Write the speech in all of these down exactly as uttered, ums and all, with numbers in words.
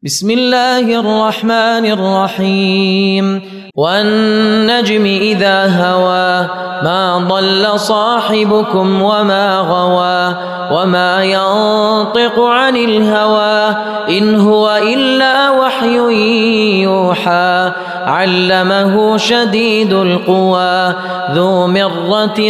بسم الله الرحمن الرحيم والنجم إذا هوى ما ضل صاحبكم وما غوى وما ينطق عن الهوى إن هو إلا وحي يوحى علمه شديد القوى ذو مرة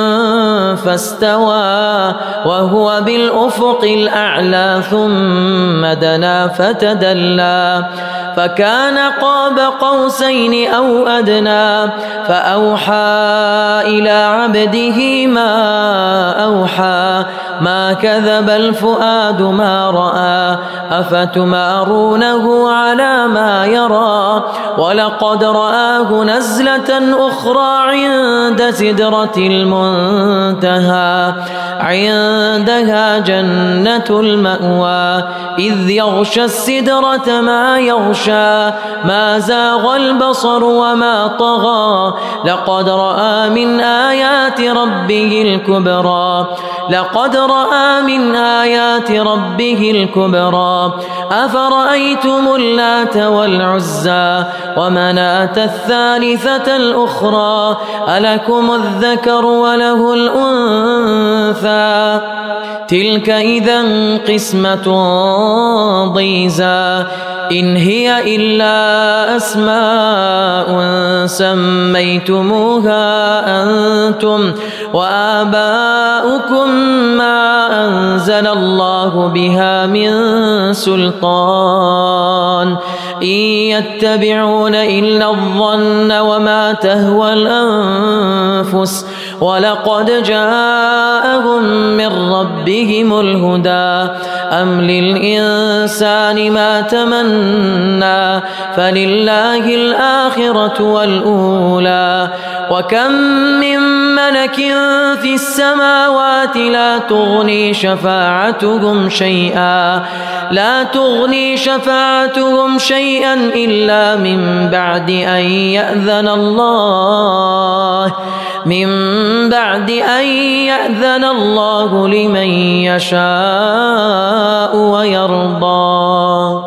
فاستوى وهو بالأفق الأعلى ثم دنا فتدلى فكان قاب قوسين أو أدنى فأوحى إلى عبده ما أوحى ما كذب الفؤاد ما رأى أفتمارونه على ما يرى ولقد رآه نزلة أخرى عند سدرة المنتهى عندها جنة المأوى إذ يغشى السدرة ما يغشى ما زاغ البصر وما طغى لقد رأى من آيات ربه الكبرى لقد رأى من آيات ربه الكبرى أفرأيتم اللات والعزى ومناة الثالثة الأخرى ألكم الذكر وله الأنثى تلك إذا قسمة ضيزى إن هي إلا أسماء سميتموها أنتم وآباؤكم ما أنزل الله بها من سلطان إن يتبعون إلا الظن وما تهوى الأنفس ولقد جاءهم من ربهم الهدى أم للإنسان ما تمنى فلله الآخرة والأولى وكم من ملك في السماوات لا تغني شفاعتهم شيئا لا تغني شفاعتهم شيئا إلا من بعد أن يأذن الله من بعد أن يأذن الله لمن يشاء ويرضى.